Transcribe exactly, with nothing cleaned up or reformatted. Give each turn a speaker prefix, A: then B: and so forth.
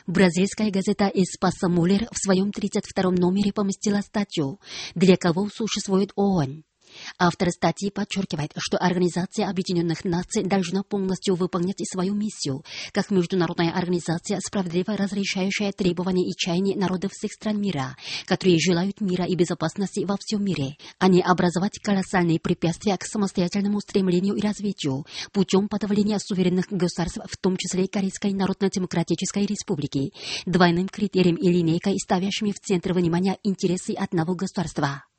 A: Бразильская газета «Эспаса Муллер» в своем тридцать втором номере поместила статью «Для кого существует ООН?». Автор статьи подчеркивает, что Организация Объединенных Наций должна полностью выполнять свою миссию, как международная организация, справедливо разрешающая требования и чаяния народов всех стран мира, которые желают мира и безопасности во всем мире, а не образовать колоссальные препятствия к самостоятельному стремлению и развитию путем подавления суверенных государств, в том числе Корейской Народно-Демократической Республики, двойным критерием и линейкой, ставящими в центр внимания интересы одного государства.